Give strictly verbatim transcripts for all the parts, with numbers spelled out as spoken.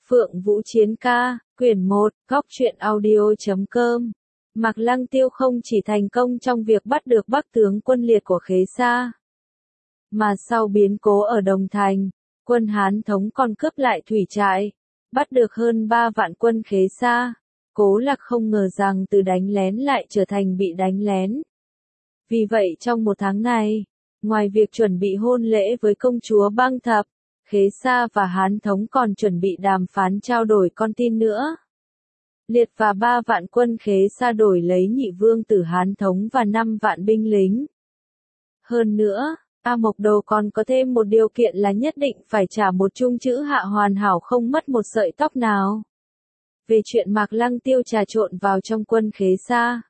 Phượng Vũ Chiến Ca, quyển một, góc truyện audio chấm com. Mạc Lăng Tiêu không chỉ thành công trong việc bắt được Bắc tướng quân liệt của Khế Sa, mà sau biến cố ở Đồng Thành, quân Hán Thống còn cướp lại thủy trại, bắt được hơn ba vạn quân Khế Sa. Cố Lạc không ngờ rằng từ đánh lén lại trở thành bị đánh lén. Vì vậy trong một tháng này, ngoài việc chuẩn bị hôn lễ với công chúa Băng Thập, Khế Sa và Hán Thống còn chuẩn bị đàm phán trao đổi con tin nữa. Liệt và ba vạn quân Khế Sa đổi lấy nhị vương tử Hán Thống và năm vạn binh lính. Hơn nữa, A Mộc Đồ còn có thêm một điều kiện là nhất định phải trả một chung chữ hạ hoàn hảo không mất một sợi tóc nào. Về chuyện Mạc Lăng Tiêu trà trộn vào trong quân Khế Sa,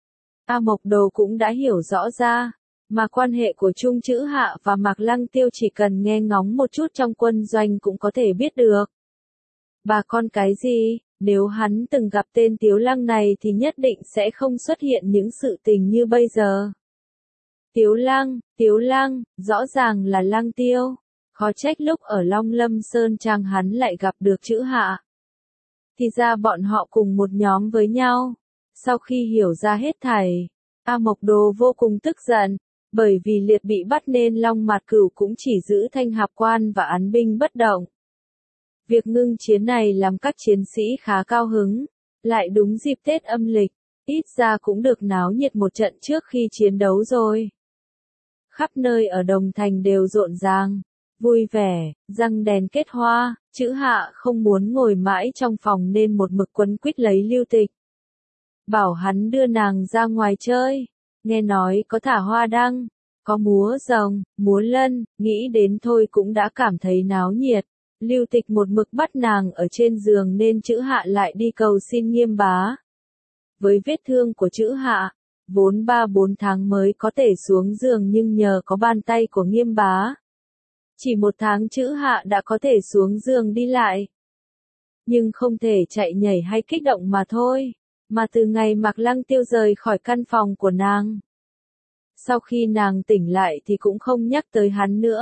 A Mộc Đồ cũng đã hiểu rõ ra, mà quan hệ của Trung Chữ Hạ và Mạc Lăng Tiêu chỉ cần nghe ngóng một chút trong quân doanh cũng có thể biết được. Bà con cái gì, nếu hắn từng gặp tên Tiếu Lăng này thì nhất định sẽ không xuất hiện những sự tình như bây giờ. Tiếu Lăng, Tiếu Lăng, rõ ràng là Lăng Tiêu, khó trách lúc ở Long Lâm Sơn Trang hắn lại gặp được Chữ Hạ. Thì ra bọn họ cùng một nhóm với nhau. Sau khi hiểu ra hết thảy, A Mộc Đồ vô cùng tức giận, bởi vì liệt bị bắt nên Long Mạt Cửu cũng chỉ giữ Thanh Hạp Quan và án binh bất động. Việc ngưng chiến này làm các chiến sĩ khá cao hứng, lại đúng dịp Tết âm lịch, ít ra cũng được náo nhiệt một trận trước khi chiến đấu rồi. Khắp nơi ở Đồng Thành đều rộn ràng, vui vẻ, răng đèn kết hoa. Chữ Hạ không muốn ngồi mãi trong phòng nên một mực quấn quýt lấy Lưu Tịch, bảo hắn đưa nàng ra ngoài chơi. Nghe nói có thả hoa đăng, có múa rồng, múa lân, nghĩ đến thôi cũng đã cảm thấy náo nhiệt. Lưu Tịch một mực bắt nàng ở trên giường nên Chữ Hạ lại đi cầu xin Nghiêm Bá. Với vết thương của Chữ Hạ, vốn ba bốn tháng mới có thể xuống giường nhưng nhờ có bàn tay của Nghiêm Bá, chỉ một tháng Chữ Hạ đã có thể xuống giường đi lại. Nhưng không thể chạy nhảy hay kích động mà thôi. Mà từ ngày Mạc Lăng Tiêu rời khỏi căn phòng của nàng, sau khi nàng tỉnh lại thì cũng không nhắc tới hắn nữa.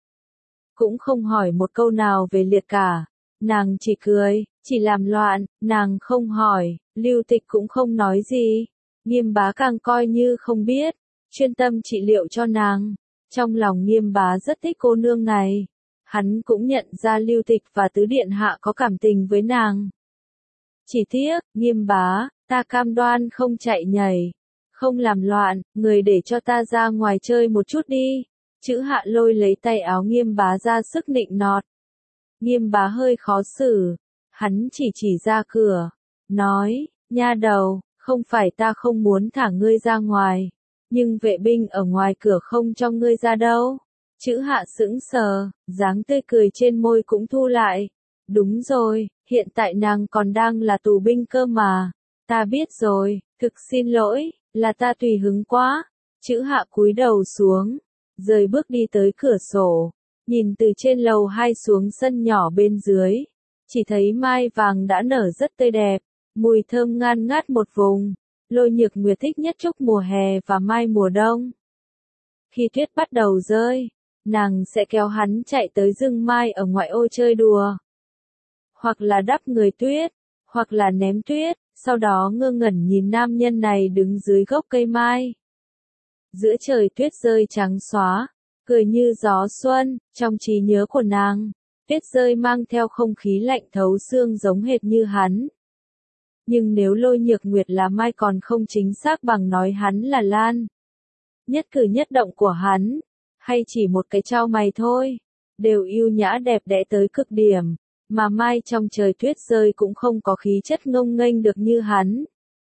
Cũng không hỏi một câu nào về liệt cả. Nàng chỉ cười, chỉ làm loạn, nàng không hỏi, Lưu Tịch cũng không nói gì. Nghiêm Bá càng coi như không biết, chuyên tâm trị liệu cho nàng. Trong lòng Nghiêm Bá rất thích cô nương này. Hắn cũng nhận ra Lưu Tịch và Tứ Điện Hạ có cảm tình với nàng. Chỉ tiếc, Nghiêm Bá, ta cam đoan không chạy nhảy, không làm loạn, người để cho ta ra ngoài chơi một chút đi. Chữ Hạ lôi lấy tay áo Nghiêm Bá ra sức nịnh nọt. Nghiêm Bá hơi khó xử, hắn chỉ chỉ ra cửa, nói, nha đầu, không phải ta không muốn thả ngươi ra ngoài, nhưng vệ binh ở ngoài cửa không cho ngươi ra đâu. Chữ Hạ sững sờ, dáng tươi cười trên môi cũng thu lại. Đúng rồi, hiện tại nàng còn đang là tù binh cơ mà. Ta biết rồi, thực xin lỗi, là ta tùy hứng quá. Chữ Hạ cúi đầu xuống, rời bước đi tới cửa sổ, nhìn từ trên lầu hai xuống sân nhỏ bên dưới, chỉ thấy mai vàng đã nở rất tươi đẹp, mùi thơm ngan ngát một vùng. Lôi Nhược Nguyệt thích nhất trúc mùa hè và mai mùa đông. Khi tuyết bắt đầu rơi, nàng sẽ kéo hắn chạy tới rừng mai ở ngoại ô chơi đùa. Hoặc là đắp người tuyết, hoặc là ném tuyết, sau đó ngơ ngẩn nhìn nam nhân này đứng dưới gốc cây mai. Giữa trời tuyết rơi trắng xóa, cười như gió xuân, trong trí nhớ của nàng, tuyết rơi mang theo không khí lạnh thấu xương giống hệt như hắn. Nhưng nếu Lôi Nhược Nguyệt là mai còn không chính xác bằng nói hắn là Lan. Nhất cử nhất động của hắn, hay chỉ một cái chau mày thôi, đều yêu nhã đẹp đẽ tới cực điểm, mà mai trong trời tuyết rơi cũng không có khí chất ngông nghênh được như hắn.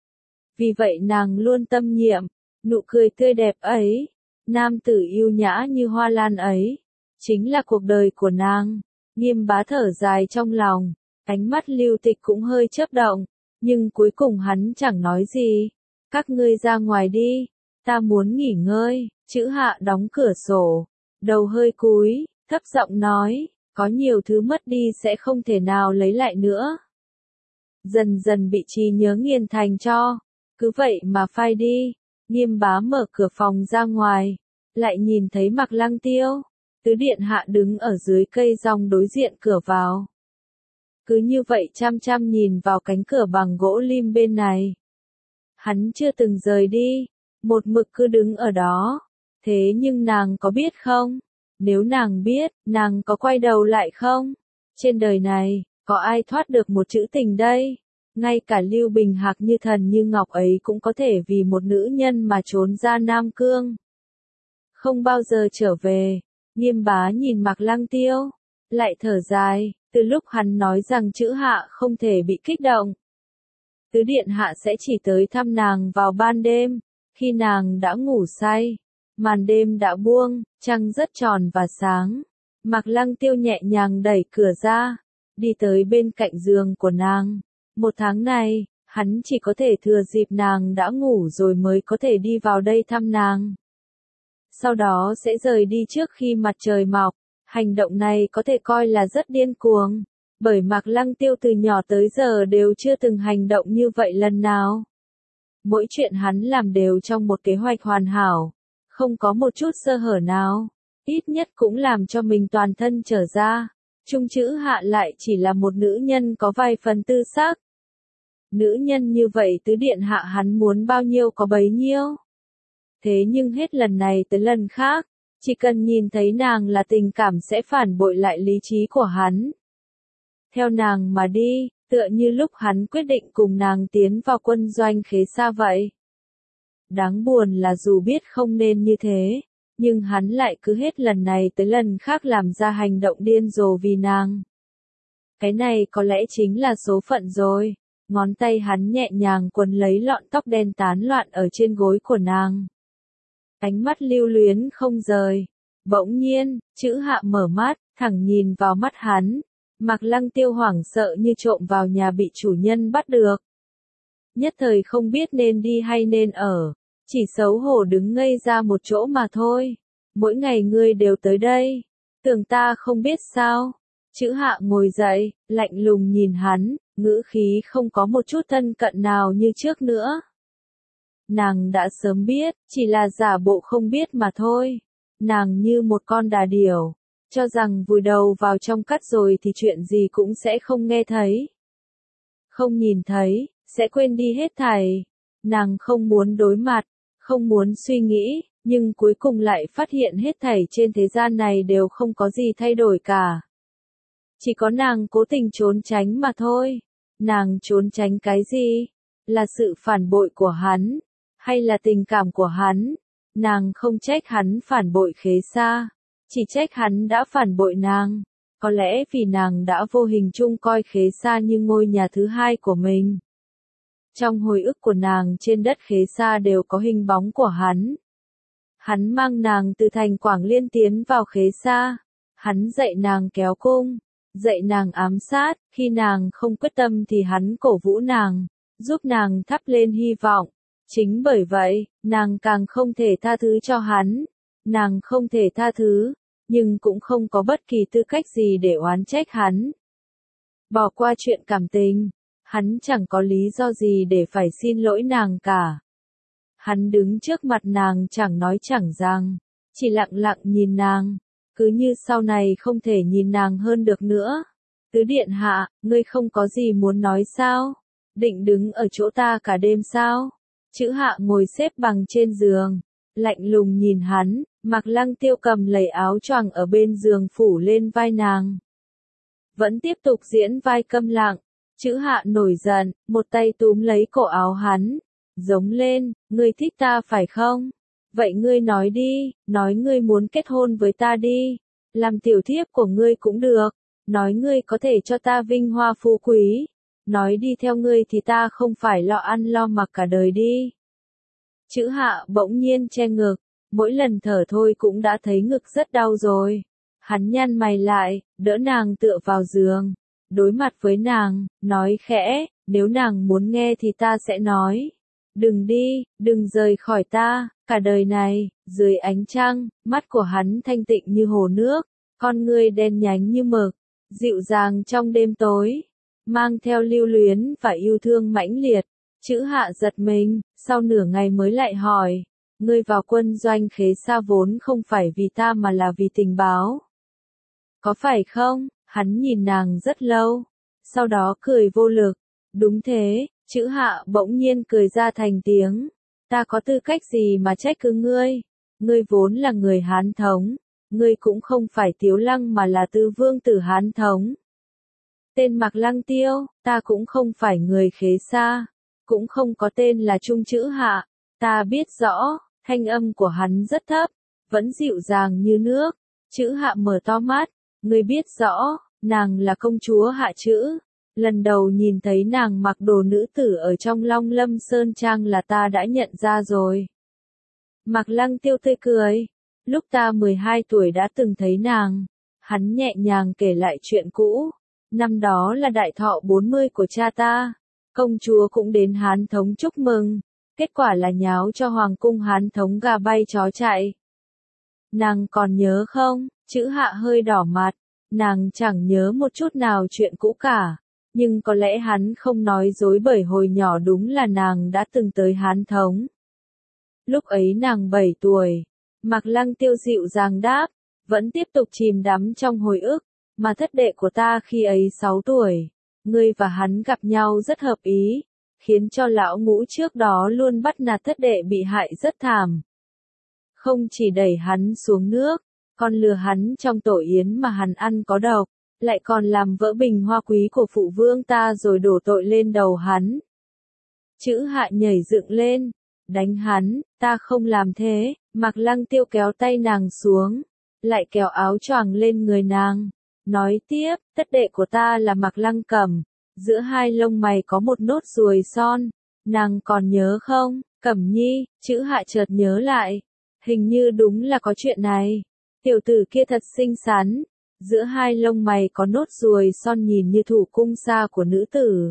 Vì vậy nàng luôn tâm nhiệm, nụ cười tươi đẹp ấy, nam tử yêu nhã như hoa lan ấy, chính là cuộc đời của nàng. Nghiêm Bá thở dài trong lòng, ánh mắt Lưu Tịch cũng hơi chớp động, nhưng cuối cùng hắn chẳng nói gì. Các ngươi ra ngoài đi, ta muốn nghỉ ngơi. Chữ Hạ đóng cửa sổ, đầu hơi cúi, thấp giọng nói, có nhiều thứ mất đi sẽ không thể nào lấy lại nữa. Dần dần bị trí nhớ nghiền thành tro, cứ vậy mà phai đi. Nghiêm Bá mở cửa phòng ra ngoài, lại nhìn thấy Mạc Lăng Tiêu, Tứ Điện Hạ đứng ở dưới cây rong đối diện cửa vào. cứ như vậy chăm chăm nhìn vào cánh cửa bằng gỗ lim bên này. Hắn chưa từng rời đi, một mực cứ đứng ở đó. Thế nhưng nàng có biết không? Nếu nàng biết, nàng có quay đầu lại không? Trên đời này, có ai thoát được một chữ tình đây? Ngay cả Lưu Bình Hạc như thần như ngọc ấy cũng có thể vì một nữ nhân mà trốn ra Nam Cương. Không bao giờ trở về. Nghiêm Bá nhìn Mạc Lăng Tiêu, lại thở dài, từ lúc hắn nói rằng chữ hạ không thể bị kích động. Tứ điện hạ sẽ chỉ tới thăm nàng vào ban đêm, khi nàng đã ngủ say. Màn đêm đã buông, trăng rất tròn và sáng. Mạc Lăng Tiêu nhẹ nhàng đẩy cửa ra, đi tới bên cạnh giường của nàng. Một tháng này, hắn chỉ có thể thừa dịp nàng đã ngủ rồi mới có thể đi vào đây thăm nàng. Sau đó sẽ rời đi trước khi mặt trời mọc. Hành động này có thể coi là rất điên cuồng, bởi Mạc Lăng Tiêu từ nhỏ tới giờ đều chưa từng hành động như vậy lần nào. Mỗi chuyện hắn làm đều trong một kế hoạch hoàn hảo, không có một chút sơ hở nào, ít nhất cũng làm cho mình toàn thân trở ra. Trung chữ hạ lại chỉ là một nữ nhân có vài phần tư sắc. Nữ nhân như vậy tứ điện hạ hắn muốn bao nhiêu có bấy nhiêu. Thế nhưng hết lần này tới lần khác, chỉ cần nhìn thấy nàng là tình cảm sẽ phản bội lại lý trí của hắn. Theo nàng mà đi, tựa như lúc hắn quyết định cùng nàng tiến vào quân doanh Khế Sa vậy. Đáng buồn là dù biết không nên như thế, nhưng hắn lại cứ hết lần này tới lần khác làm ra hành động điên rồ vì nàng. Cái này có lẽ chính là số phận rồi. Ngón tay hắn nhẹ nhàng quấn lấy lọn tóc đen tán loạn ở trên gối của nàng. Ánh mắt lưu luyến không rời. Bỗng nhiên, chữ hạ mở mắt, thẳng nhìn vào mắt hắn. Mạc Lăng Tiêu hoảng sợ như trộm vào nhà bị chủ nhân bắt được. Nhất thời không biết nên đi hay nên ở. Chỉ xấu hổ đứng ngây ra một chỗ mà thôi. Mỗi ngày ngươi đều tới đây. Tưởng ta không biết sao. Chữ hạ ngồi dậy, lạnh lùng nhìn hắn, ngữ khí không có một chút thân cận nào như trước nữa. Nàng đã sớm biết, chỉ là giả bộ không biết mà thôi. Nàng như một con đà điểu, cho rằng vùi đầu vào trong cắt rồi thì chuyện gì cũng sẽ không nghe thấy. Không nhìn thấy, sẽ quên đi hết thảy. Nàng không muốn đối mặt, không muốn suy nghĩ, nhưng cuối cùng lại phát hiện hết thảy trên thế gian này đều không có gì thay đổi cả. Chỉ có nàng cố tình trốn tránh mà thôi. Nàng trốn tránh cái gì? Là sự phản bội của hắn? Hay là tình cảm của hắn? Nàng không trách hắn phản bội Khế Sa, chỉ trách hắn đã phản bội nàng. Có lẽ vì nàng đã vô hình chung coi Khế Sa như ngôi nhà thứ hai của mình. Trong hồi ức của nàng trên đất Khế Sa đều có hình bóng của hắn. Hắn mang nàng từ thành Quảng Liên tiến vào Khế Sa. Hắn dạy nàng kéo cung, dạy nàng ám sát, khi nàng không quyết tâm thì hắn cổ vũ nàng, giúp nàng thắp lên hy vọng. Chính bởi vậy, nàng càng không thể tha thứ cho hắn. Nàng không thể tha thứ, nhưng cũng không có bất kỳ tư cách gì để oán trách hắn. Bỏ qua chuyện cảm tình, hắn chẳng có lý do gì để phải xin lỗi nàng cả. Hắn đứng trước mặt nàng chẳng nói chẳng rằng, chỉ lặng lặng nhìn nàng, cứ như sau này không thể nhìn nàng hơn được nữa. Tứ điện hạ, ngươi không có gì muốn nói sao? Định đứng ở chỗ ta cả đêm sao? Chữ hạ ngồi xếp bằng trên giường, lạnh lùng nhìn hắn. Mạc Lăng Tiêu cầm lấy áo choàng ở bên giường phủ lên vai nàng. Vẫn tiếp tục diễn vai câm lặng. Chữ hạ nổi giận, một tay túm lấy cổ áo hắn, giống lên, ngươi thích ta phải không? Vậy ngươi nói đi, nói ngươi muốn kết hôn với ta đi, làm tiểu thiếp của ngươi cũng được, nói ngươi có thể cho ta vinh hoa phú quý, nói đi theo ngươi thì ta không phải lo ăn lo mặc cả đời đi. Chữ hạ bỗng nhiên che ngực, mỗi lần thở thôi cũng đã thấy ngực rất đau rồi. Hắn nhăn mày lại, đỡ nàng tựa vào giường, đối mặt với nàng, nói khẽ, nếu nàng muốn nghe thì ta sẽ nói. Đừng đi, đừng rời khỏi ta, cả đời này, dưới ánh trăng, mắt của hắn thanh tịnh như hồ nước, con ngươi đen nhánh như mực, dịu dàng trong đêm tối, mang theo lưu luyến và yêu thương mãnh liệt. Chữ hạ giật mình, sau nửa ngày mới lại hỏi, ngươi vào quân doanh Khế Sa vốn không phải vì ta mà là vì tình báo. Có phải không? Hắn nhìn nàng rất lâu, sau đó cười vô lực. Đúng thế, chữ hạ bỗng nhiên cười ra thành tiếng. Ta có tư cách gì mà trách cứ ngươi? Ngươi vốn là người Hán thống. Ngươi cũng không phải Tiếu Lăng mà là Tư Vương tử Hán thống. Tên Mạc Lăng Tiêu, ta cũng không phải người Khế Sa, cũng không có tên là Trung chữ hạ. Ta biết rõ, thanh âm của hắn rất thấp, vẫn dịu dàng như nước. Chữ hạ mở to mắt, ngươi biết rõ, nàng là công chúa Hạ Chữ. Lần đầu nhìn thấy nàng mặc đồ nữ tử ở trong Long Lâm Sơn Trang là ta đã nhận ra rồi. Mạc Lăng Tiêu tươi cười. Lúc ta mười hai tuổi đã từng thấy nàng. Hắn nhẹ nhàng kể lại chuyện cũ. Năm đó là đại thọ bốn mươi của cha ta. Công chúa cũng đến Hán thống chúc mừng. Kết quả là nháo cho Hoàng cung Hán thống gà bay chó chạy. Nàng còn nhớ không? Chữ hạ hơi đỏ mặt. Nàng chẳng nhớ một chút nào chuyện cũ cả. Nhưng có lẽ hắn không nói dối bởi hồi nhỏ đúng là nàng đã từng tới Hán thống. Lúc ấy nàng bảy tuổi. Mạc Lăng Tiêu dịu dàng đáp, vẫn tiếp tục chìm đắm trong hồi ức, mà thất đệ của ta khi ấy sáu tuổi. Ngươi và hắn gặp nhau rất hợp ý, khiến cho lão ngũ trước đó luôn bắt nạt thất đệ bị hại rất thảm. Không chỉ đẩy hắn xuống nước, còn lừa hắn trong tổ yến mà hắn ăn có độc, lại còn làm vỡ bình hoa quý của phụ vương ta rồi đổ tội lên đầu hắn. Chữ hạ nhảy dựng lên, đánh hắn, ta không làm thế. Mạc Lăng Tiêu kéo tay nàng xuống, lại kéo áo choàng lên người nàng, nói tiếp, thất đệ của ta là Mạc Lăng Cẩm, giữa hai lông mày có một nốt ruồi son, nàng còn nhớ không? Cẩm nhi, chữ hạ chợt nhớ lại, hình như đúng là có chuyện này, tiểu tử kia thật xinh xắn, giữa hai lông mày có nốt ruồi son nhìn như thủ cung sa của nữ tử.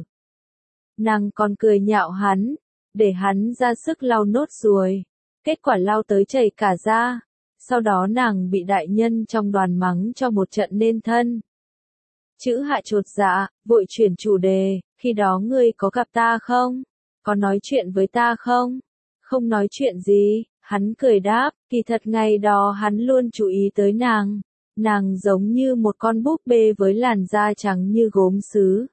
Nàng còn cười nhạo hắn, để hắn ra sức lau nốt ruồi. Kết quả lau tới chảy cả da. Sau đó nàng bị đại nhân trong đoàn mắng cho một trận nên thân. Chữ hạ chột dạ, vội chuyển chủ đề, khi đó ngươi có gặp ta không? Có nói chuyện với ta không? Không nói chuyện gì, hắn cười đáp, kỳ thật ngày đó hắn luôn chú ý tới nàng. Nàng giống như một con búp bê với làn da trắng như gốm sứ.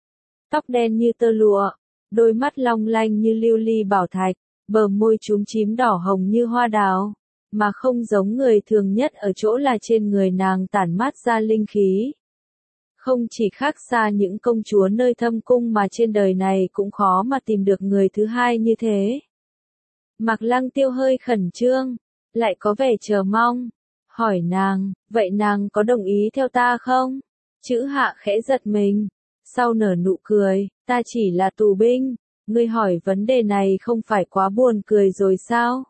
Tóc đen như tơ lụa, đôi mắt long lanh như lưu ly bảo thạch. Bờ môi chúm chím đỏ hồng như hoa đào, mà không giống người thường nhất ở chỗ là trên người nàng tản mát ra linh khí. Không chỉ khác xa những công chúa nơi thâm cung mà trên đời này cũng khó mà tìm được người thứ hai như thế. Mạc Lăng Tiêu hơi khẩn trương, lại có vẻ chờ mong, hỏi nàng, vậy nàng có đồng ý theo ta không? Chữ hạ khẽ giật mình, sau nở nụ cười, ta chỉ là tù binh. Ngươi hỏi vấn đề này không phải quá buồn cười rồi sao?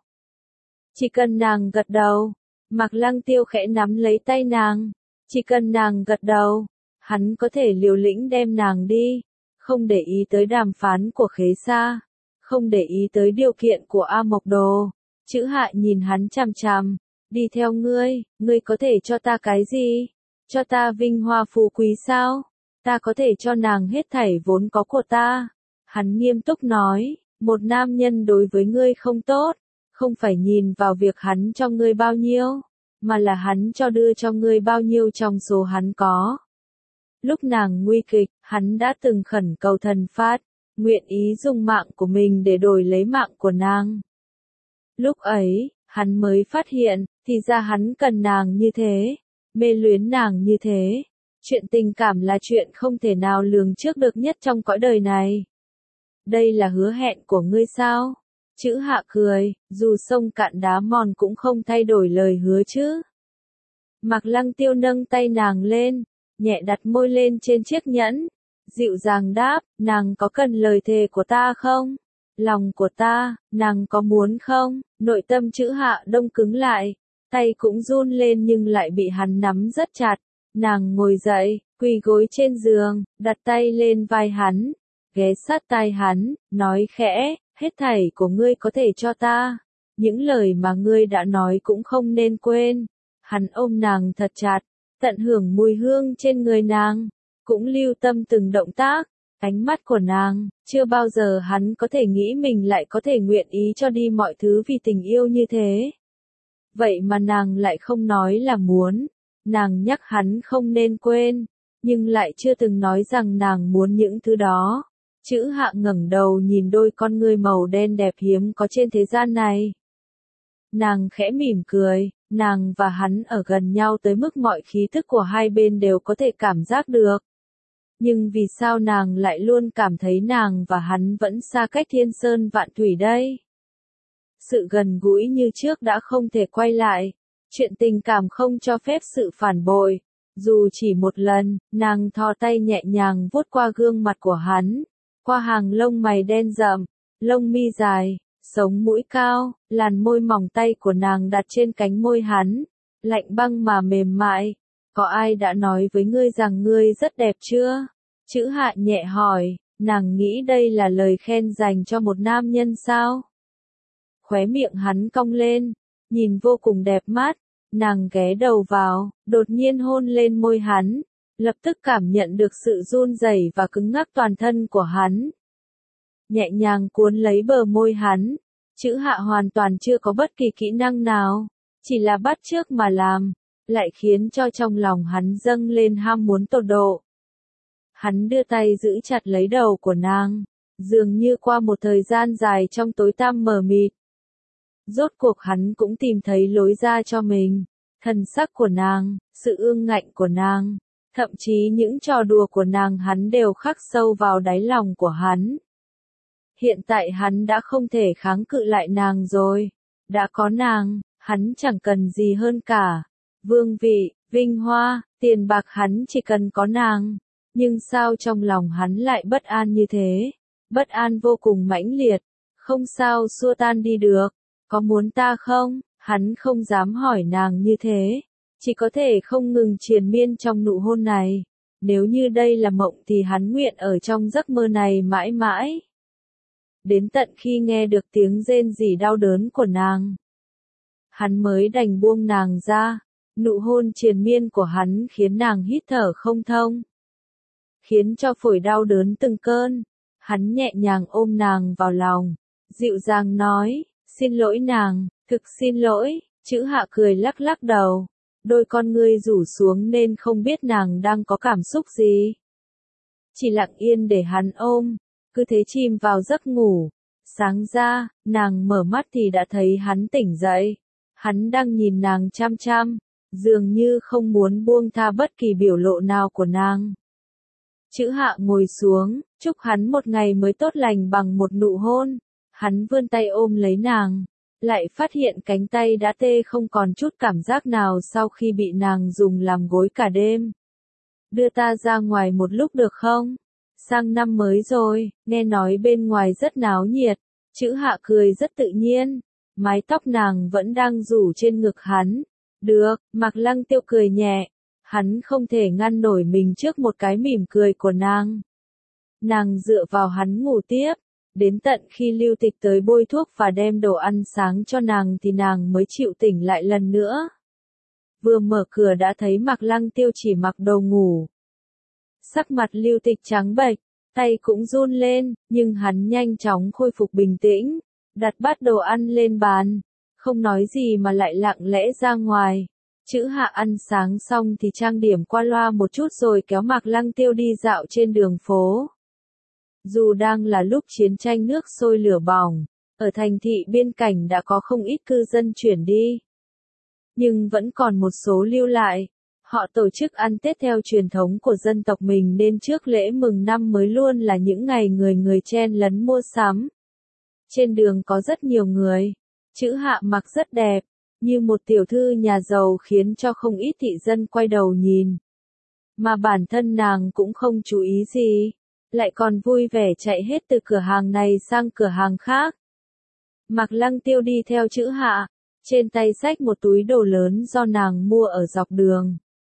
Chỉ cần nàng gật đầu, Mạc Lăng Tiêu khẽ nắm lấy tay nàng, chỉ cần nàng gật đầu, hắn có thể liều lĩnh đem nàng đi, không để ý tới đàm phán của Khế Sa, không để ý tới điều kiện của A Mộc Đồ. Chữ hạ nhìn hắn chằm chằm, đi theo ngươi, ngươi có thể cho ta cái gì? Cho ta vinh hoa phú quý sao? Ta có thể cho nàng hết thảy vốn có của ta. Hắn nghiêm túc nói, một nam nhân đối với ngươi không tốt, không phải nhìn vào việc hắn cho ngươi bao nhiêu, mà là hắn cho đưa cho ngươi bao nhiêu trong số hắn có. Lúc nàng nguy kịch, hắn đã từng khẩn cầu thần phát, nguyện ý dùng mạng của mình để đổi lấy mạng của nàng. Lúc ấy, hắn mới phát hiện, thì ra hắn cần nàng như thế, mê luyến nàng như thế. Chuyện tình cảm là chuyện không thể nào lường trước được nhất trong cõi đời này. Đây là hứa hẹn của ngươi sao? Chữ hạ cười, dù sông cạn đá mòn cũng không thay đổi lời hứa chứ. Mạc Lăng Tiêu nâng tay nàng lên, nhẹ đặt môi lên trên chiếc nhẫn, dịu dàng đáp, nàng có cần lời thề của ta không? Lòng của ta, nàng có muốn không? Nội tâm chữ hạ đông cứng lại, tay cũng run lên nhưng lại bị hắn nắm rất chặt. Nàng ngồi dậy, quỳ gối trên giường, đặt tay lên vai hắn, ghé sát tai hắn, nói khẽ, hết thảy của ngươi có thể cho ta. Những lời mà ngươi đã nói cũng không nên quên. Hắn ôm nàng thật chặt, tận hưởng mùi hương trên người nàng, cũng lưu tâm từng động tác, ánh mắt của nàng, chưa bao giờ hắn có thể nghĩ mình lại có thể nguyện ý cho đi mọi thứ vì tình yêu như thế. Vậy mà nàng lại không nói là muốn, nàng nhắc hắn không nên quên, nhưng lại chưa từng nói rằng nàng muốn những thứ đó. Chữ Hạ ngẩng đầu nhìn đôi con ngươi màu đen đẹp hiếm có trên thế gian này. Nàng khẽ mỉm cười, nàng và hắn ở gần nhau tới mức mọi khí thức của hai bên đều có thể cảm giác được. Nhưng vì sao nàng lại luôn cảm thấy nàng và hắn vẫn xa cách thiên sơn vạn thủy đây? Sự gần gũi như trước đã không thể quay lại. Chuyện tình cảm không cho phép sự phản bội. Dù chỉ một lần, nàng thò tay nhẹ nhàng vuốt qua gương mặt của hắn, qua hàng lông mày đen rậm, lông mi dài, sống mũi cao, làn môi mỏng tay của nàng đặt trên cánh môi hắn, lạnh băng mà mềm mại. Có ai đã nói với ngươi rằng ngươi rất đẹp chưa? Chữ Hạ nhẹ hỏi, nàng nghĩ đây là lời khen dành cho một nam nhân sao? Khóe miệng hắn cong lên, nhìn vô cùng đẹp mắt, nàng ghé đầu vào, đột nhiên hôn lên môi hắn, lập tức cảm nhận được sự run rẩy và cứng ngắc toàn thân của hắn. Nhẹ nhàng cuốn lấy bờ môi hắn, Chữ Hạ hoàn toàn chưa có bất kỳ kỹ năng nào, chỉ là bắt chước mà làm, lại khiến cho trong lòng hắn dâng lên ham muốn tột độ. Hắn đưa tay giữ chặt lấy đầu của nàng, dường như qua một thời gian dài trong tối tăm mờ mịt. Rốt cuộc hắn cũng tìm thấy lối ra cho mình, thần sắc của nàng, sự ương ngạnh của nàng, thậm chí những trò đùa của nàng hắn đều khắc sâu vào đáy lòng của hắn. Hiện tại hắn đã không thể kháng cự lại nàng rồi, đã có nàng, hắn chẳng cần gì hơn cả. Vương vị, vinh hoa, tiền bạc hắn chỉ cần có nàng. Nhưng sao trong lòng hắn lại bất an như thế? Bất an vô cùng mãnh liệt, không sao xua tan đi được. Có muốn ta không? Hắn không dám hỏi nàng như thế, chỉ có thể không ngừng triền miên trong nụ hôn này. Nếu như đây là mộng thì hắn nguyện ở trong giấc mơ này mãi mãi. Đến tận khi nghe được tiếng rên rỉ đau đớn của nàng, hắn mới đành buông nàng ra. Nụ hôn triền miên của hắn khiến nàng hít thở không thông, khiến cho phổi đau đớn từng cơn. Hắn nhẹ nhàng ôm nàng vào lòng, dịu dàng nói, xin lỗi nàng, thực xin lỗi. Chữ Hạ cười lắc lắc đầu, đôi con ngươi rủ xuống nên không biết nàng đang có cảm xúc gì. Chỉ lặng yên để hắn ôm, cứ thế chìm vào giấc ngủ. Sáng ra, nàng mở mắt thì đã thấy hắn tỉnh dậy. Hắn đang nhìn nàng chăm chăm, dường như không muốn buông tha bất kỳ biểu lộ nào của nàng. Chữ Hạ ngồi xuống, chúc hắn một ngày mới tốt lành bằng một nụ hôn. Hắn vươn tay ôm lấy nàng, lại phát hiện cánh tay đã tê không còn chút cảm giác nào sau khi bị nàng dùng làm gối cả đêm. Đưa ta ra ngoài một lúc được không? Sang năm mới rồi, nghe nói bên ngoài rất náo nhiệt. Chữ Hạ cười rất tự nhiên, mái tóc nàng vẫn đang rủ trên ngực hắn. Được, Mạc Lăng Tiêu cười nhẹ, hắn không thể ngăn nổi mình trước một cái mỉm cười của nàng. Nàng dựa vào hắn ngủ tiếp, đến tận khi Lưu Tịch tới bôi thuốc và đem đồ ăn sáng cho nàng thì nàng mới chịu tỉnh lại lần nữa. Vừa mở cửa đã thấy Mạc Lăng Tiêu chỉ mặc đồ ngủ. Sắc mặt Lưu Tịch trắng bệch, tay cũng run lên, nhưng hắn nhanh chóng khôi phục bình tĩnh, đặt bát đồ ăn lên bàn, không nói gì mà lại lặng lẽ ra ngoài. Chữ Hạ ăn sáng xong thì trang điểm qua loa một chút rồi kéo Mạc Lăng Tiêu đi dạo trên đường phố. Dù đang là lúc chiến tranh nước sôi lửa bỏng, ở thành thị biên cảnh đã có không ít cư dân chuyển đi, nhưng vẫn còn một số lưu lại. Họ tổ chức ăn Tết theo truyền thống của dân tộc mình nên trước lễ mừng năm mới luôn là những ngày người người chen lấn mua sắm. Trên đường có rất nhiều người. Chữ Hạ mặc rất đẹp, như một tiểu thư nhà giàu khiến cho không ít thị dân quay đầu nhìn. Mà bản thân nàng cũng không chú ý gì, lại còn vui vẻ chạy hết từ cửa hàng này sang cửa hàng khác. Mạc Lăng Tiêu đi theo Chữ Hạ, trên tay xách một túi đồ lớn do nàng mua ở dọc đường.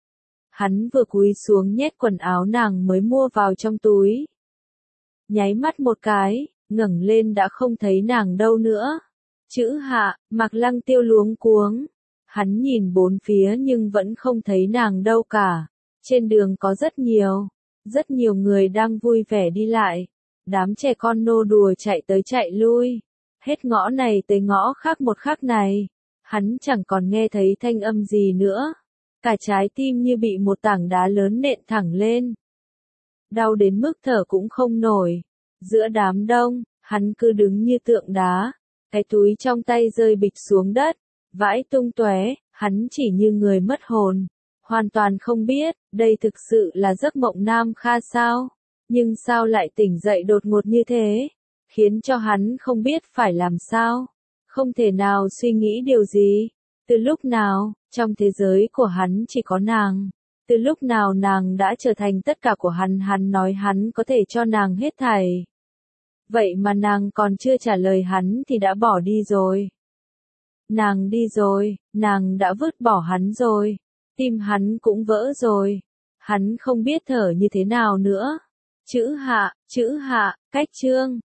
Hắn vừa cúi xuống nhét quần áo nàng mới mua vào trong túi. Nháy mắt một cái, ngẩng lên đã không thấy nàng đâu nữa. Chữ Hạ, Mạc Lăng Tiêu luống cuống. Hắn nhìn bốn phía nhưng vẫn không thấy nàng đâu cả. Trên đường có rất nhiều, rất nhiều người đang vui vẻ đi lại. Đám trẻ con nô đùa chạy tới chạy lui. Hết ngõ này tới ngõ khác một khác này. Hắn chẳng còn nghe thấy thanh âm gì nữa. Cả trái tim như bị một tảng đá lớn nện thẳng lên. Đau đến mức thở cũng không nổi. Giữa đám đông, hắn cứ đứng như tượng đá. Cái túi trong tay rơi bịch xuống đất, vãi tung tóe, hắn chỉ như người mất hồn. Hoàn toàn không biết, đây thực sự là giấc mộng Nam Kha sao? Nhưng sao lại tỉnh dậy đột ngột như thế? Khiến cho hắn không biết phải làm sao. Không thể nào suy nghĩ điều gì. Từ lúc nào, trong thế giới của hắn chỉ có nàng. Từ lúc nào nàng đã trở thành tất cả của hắn, hắn nói hắn có thể cho nàng hết thảy. Vậy mà nàng còn chưa trả lời hắn thì đã bỏ đi rồi. Nàng đi rồi, nàng đã vứt bỏ hắn rồi. Tim hắn cũng vỡ rồi. Hắn không biết thở như thế nào nữa. Chữ hạ, chữ hạ, cách chương.